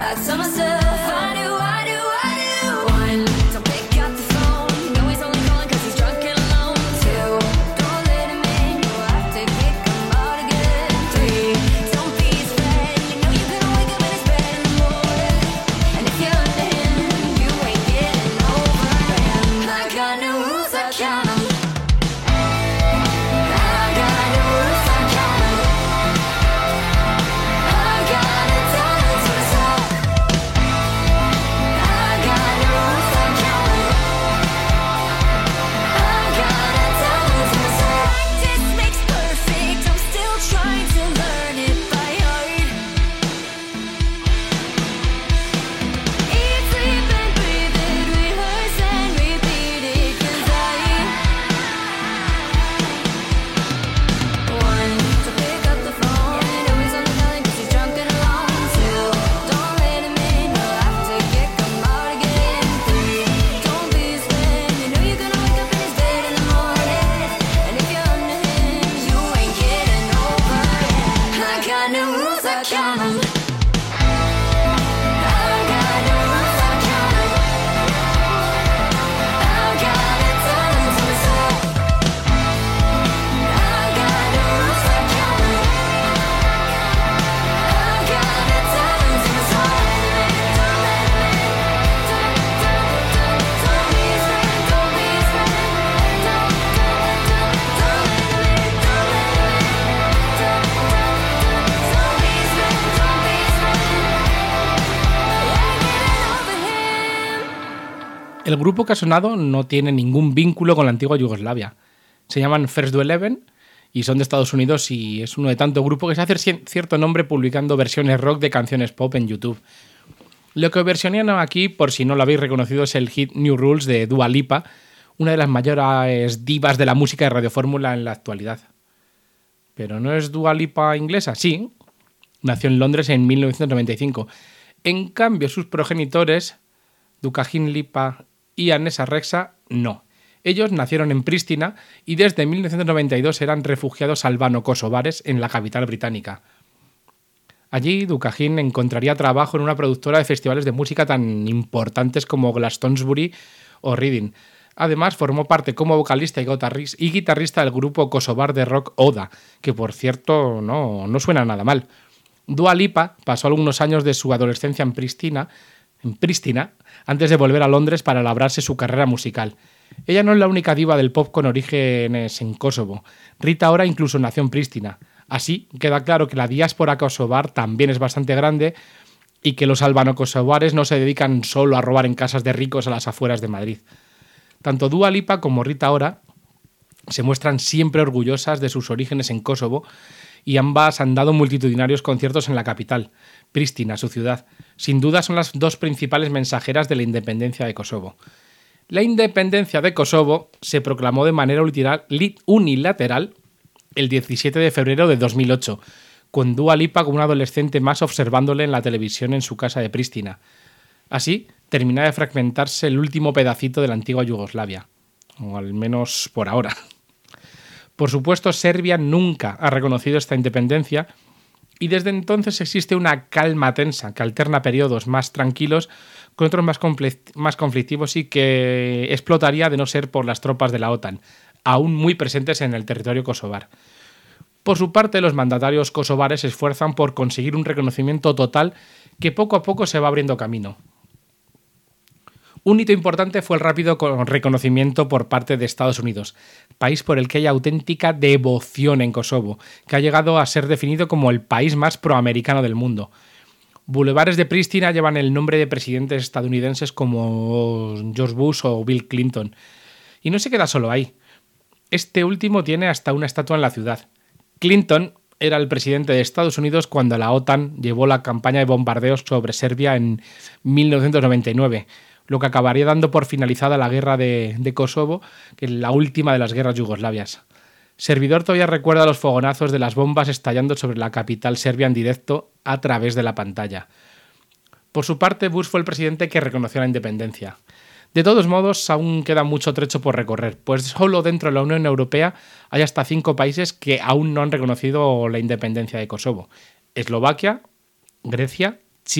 I tell myself, I do. One, don't pick up the phone. You know he's only calling 'cause he's drunk and alone. Two, don't let him in. You'll have to kick him out again. Three, don't be his friend. You know you're gonna wake up in his bed in the morning. And if you're under him, you ain't getting over him. I got no rules, I count 'em. I got no rules, I count 'em. I gotta tell it to myself. I got no rules, I count 'em. I gotta tell it to myself. Practice makes perfect. I'm still trying to learn it by heart. Eat, sleep, and breathe it. Rehearse and repeat it. 'Cause one, to pick up the phone. You know he's on the calling 'cause he's drunk and alone. Two, don't let him in. You'll have to kick him out again. Three, don't be his friend. You know you're gonna wake up in his bed in the morning. And if you're under him, you ain't getting over him. I got no rules, I count 'em. I got no rules, I count 'em. I gotta tell it to myself. I got no rules, I count 'em. I gotta tell it to myself. Don't be his friend, don't be his friend. Don't let him in, don't let him in. Don't be his friend, don't be his friend. Ain't getting over him. El grupo que ha sonado no tiene ningún vínculo con la antigua Yugoslavia. Se llaman First Do 11 y son de Estados Unidos y es uno de tantos grupos que se hace cierto nombre publicando versiones rock de canciones pop en YouTube. Lo que versionan aquí, por si no lo habéis reconocido, es el hit New Rules de Dua Lipa, una de las mayores divas de la música de Radio Fórmula en la actualidad. ¿Pero no es Dua Lipa inglesa? Sí, nació en Londres en 1995. En cambio, sus progenitores, Dukagin Lipa y Anesa Rexa, no. Ellos nacieron en Pristina y desde 1992 eran refugiados albano-kosovares en la capital británica. Allí, Dukagin encontraría trabajo en una productora de festivales de música tan importantes como Glastonbury o Reading. Además, formó parte como vocalista y guitarrista del grupo kosovar de rock Oda, que por cierto no suena nada mal. Dua Lipa pasó algunos años de su adolescencia en Pristina, antes de volver a Londres para labrarse su carrera musical. Ella no es la única diva del pop con orígenes en Kosovo. Rita Ora incluso nació en Pristina. Así queda claro que la diáspora kosovar también es bastante grande y que los albano-kosovares no se dedican solo a robar en casas de ricos a las afueras de Madrid. Tanto Dua Lipa como Rita Ora se muestran siempre orgullosas de sus orígenes en Kosovo y ambas han dado multitudinarios conciertos en la capital, Pristina, su ciudad. Sin duda son las dos principales mensajeras de la independencia de Kosovo. La independencia de Kosovo se proclamó de manera unilateral el 17 de febrero de 2008, con Dua Lipa como un adolescente más observándole en la televisión en su casa de Pristina. Así termina de fragmentarse el último pedacito de la antigua Yugoslavia, o al menos por ahora. Por supuesto, Serbia nunca ha reconocido esta independencia y desde entonces existe una calma tensa que alterna periodos más tranquilos con otros más conflictivos y que explotaría de no ser por las tropas de la OTAN, aún muy presentes en el territorio kosovar. Por su parte, los mandatarios kosovares se esfuerzan por conseguir un reconocimiento total que poco a poco se va abriendo camino. Un hito importante fue el rápido reconocimiento por parte de Estados Unidos, país por el que hay auténtica devoción en Kosovo, que ha llegado a ser definido como el país más proamericano del mundo. Bulevares de Pristina llevan el nombre de presidentes estadounidenses como George Bush o Bill Clinton. Y no se queda solo ahí. Este último tiene hasta una estatua en la ciudad. Clinton era el presidente de Estados Unidos cuando la OTAN llevó la campaña de bombardeos sobre Serbia en 1999, lo que acabaría dando por finalizada la guerra de Kosovo, que es la última de las guerras yugoslavias. Servidor todavía recuerda los fogonazos de las bombas estallando sobre la capital serbia en directo a través de la pantalla. Por su parte, Bush fue el presidente que reconoció la independencia. De todos modos, aún queda mucho trecho por recorrer, pues solo dentro de la Unión Europea hay hasta 5 países que aún no han reconocido la independencia de Kosovo: Eslovaquia, Grecia, Chipre,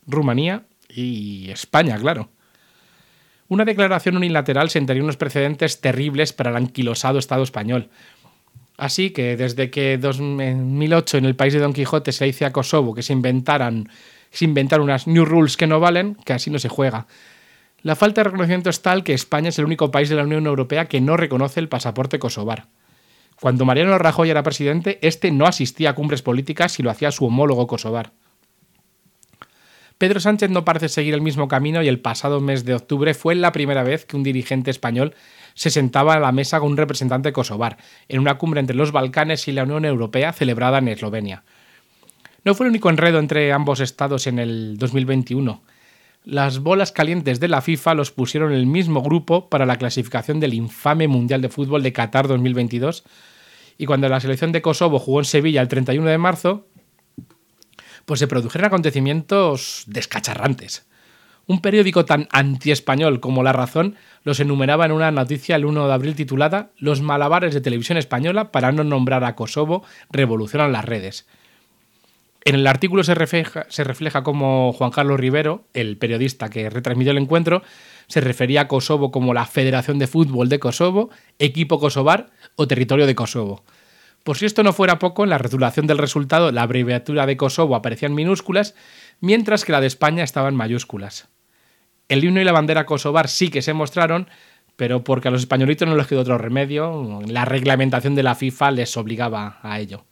Rumanía y España, claro. Una declaración unilateral sentaría unos precedentes terribles para el anquilosado Estado español. Así que desde que en 2008 en el país de Don Quijote se le dice a Kosovo que se inventaron unas new rules que no valen, que así no se juega. La falta de reconocimiento es tal que España es el único país de la Unión Europea que no reconoce el pasaporte kosovar. Cuando Mariano Rajoy era presidente, este no asistía a cumbres políticas y lo hacía su homólogo kosovar. Pedro Sánchez no parece seguir el mismo camino y el pasado mes de octubre fue la primera vez que un dirigente español se sentaba a la mesa con un representante kosovar, en una cumbre entre los Balcanes y la Unión Europea celebrada en Eslovenia. No fue el único enredo entre ambos estados en el 2021. Las bolas calientes de la FIFA los pusieron en el mismo grupo para la clasificación del infame Mundial de Fútbol de Qatar 2022, y cuando la selección de Kosovo jugó en Sevilla el 31 de marzo, pues se produjeron acontecimientos descacharrantes. Un periódico tan antiespañol como La Razón los enumeraba en una noticia el 1 de abril titulada «Los malabares de Televisión Española para no nombrar a Kosovo revolucionan las redes». En el artículo se refleja cómo Juan Carlos Rivero, el periodista que retransmitió el encuentro, se refería a Kosovo como la Federación de Fútbol de Kosovo, equipo kosovar o territorio de Kosovo. Por si esto no fuera poco, en la rotulación del resultado la abreviatura de Kosovo aparecía en minúsculas, mientras que la de España estaba en mayúsculas. El himno y la bandera kosovar sí que se mostraron, pero porque a los españolitos no les quedó otro remedio, la reglamentación de la FIFA les obligaba a ello.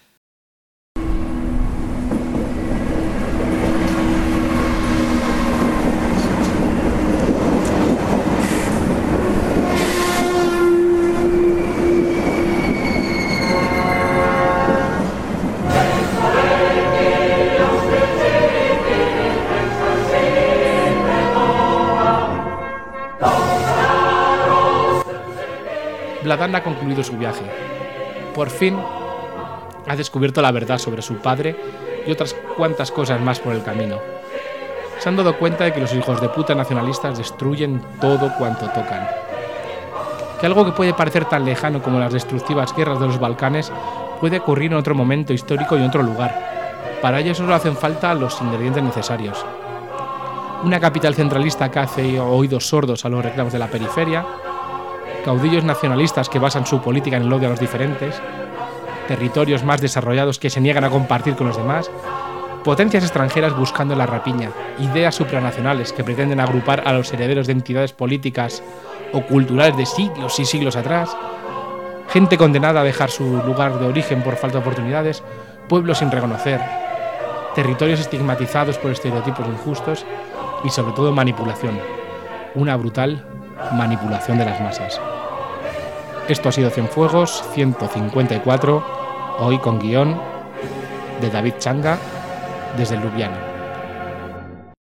Vladan ha concluido su viaje. Por fin ha descubierto la verdad sobre su padre y otras cuantas cosas más por el camino. Se han dado cuenta de que los hijos de puta nacionalistas destruyen todo cuanto tocan. Que algo que puede parecer tan lejano como las destructivas guerras de los Balcanes puede ocurrir en otro momento histórico y en otro lugar. Para ello solo hacen falta los ingredientes necesarios. Una capital centralista que hace oídos sordos a los reclamos de la periferia, caudillos nacionalistas que basan su política en el odio a los diferentes, territorios más desarrollados que se niegan a compartir con los demás, potencias extranjeras buscando la rapiña, ideas supranacionales que pretenden agrupar a los herederos de entidades políticas o culturales de siglos y siglos atrás, gente condenada a dejar su lugar de origen por falta de oportunidades, pueblos sin reconocer, territorios estigmatizados por estereotipos injustos y sobre todo manipulación, una brutal manipulación de las masas. Esto ha sido Cienfuegos 154, hoy con guión de David Changa desde Ljubljana.